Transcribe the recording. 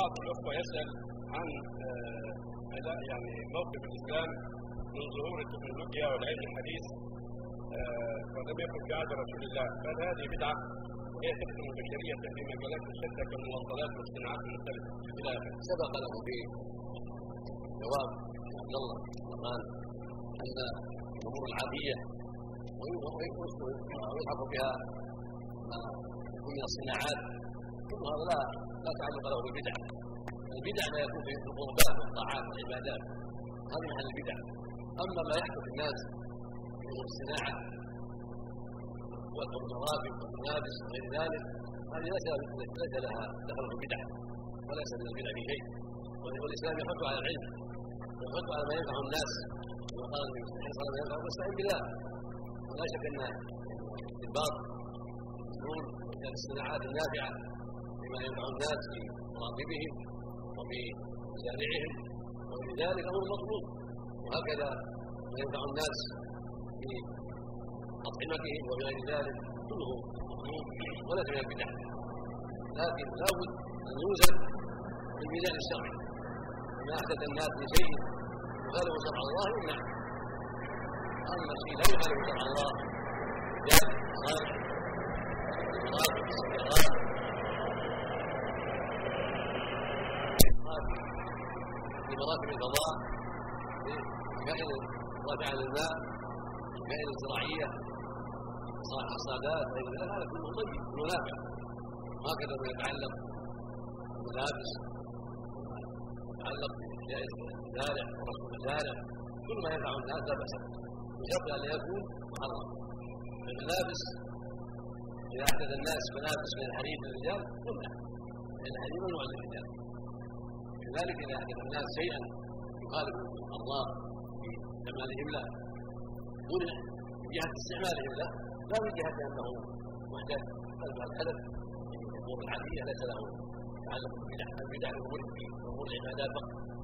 بعض الأخوة يسأل عن يعني موقف الإسلام من ظهور التكنولوجيا والعلم الحديث ولم يكن في عهد رسول الله، فهل هذه بدعة هي تخدم البشرية في مجالات شتى كالمواصلات والصناعات المختلفة إلى آخره؟ سبق له في جواب عبد الله قال أن الأمور العادية ويلحق بها ما يكون من الصناعات كل هذا لا تعلق له بالبدع. البدع ما يكون في القربات والطاعات والعبادات، هذا محل البدع. اما ما يحدث الناس من الصناعه والمرافق والملابس وغير ذلك هذه ليس لها دخل في البدع وليس من البدع في شيء. والاسلام يحث على العلم ويحث على ما ينفع الناس، وقال النبي صلى الله عليه وسلم ينفع واستعن بالله. ولا شك ان الباط مسؤول عن الصناعات النافعه بما ينفع الناس في مراتبهم وفي مزارعهم وفي ذلك امر مطلوب، وهكذا ما ينفع الناس في اطعمتهم وفي غير ذلك كله مطلوب وليس من البدع. لكن لا بد ان يوزن بالميزان الشرعي، ما احدث الناس من شيء يخالف شرع الله يمنع، اما الشيء لا يخالف شرع الله يعني الصالح المرافق السيارات في مراتب الفضاء كائن رافعا للماء، كائن الزراعيه حصادات غير ذلك، هذا كله طيب منافع. وهكذا ما يتعلق بالملابس يتعلق باشياء المزارع ورسم المزارع، كل ما ينفع الناس لا باس به بشرط ان يكون محرم. الملابس اذا احدث الناس ملابس من الحرير للرجال يمنع، لان الحرير ممنوع للرجال. كذلك اذا احدث الناس شيئا يخالف الله في استعمالهم له منع من جهه استعمالهم له لا من جهه انه محدث، بل الحدث في الامور العاديه ليس له تعلق بالبدع. البدع في امور العبادات فقط.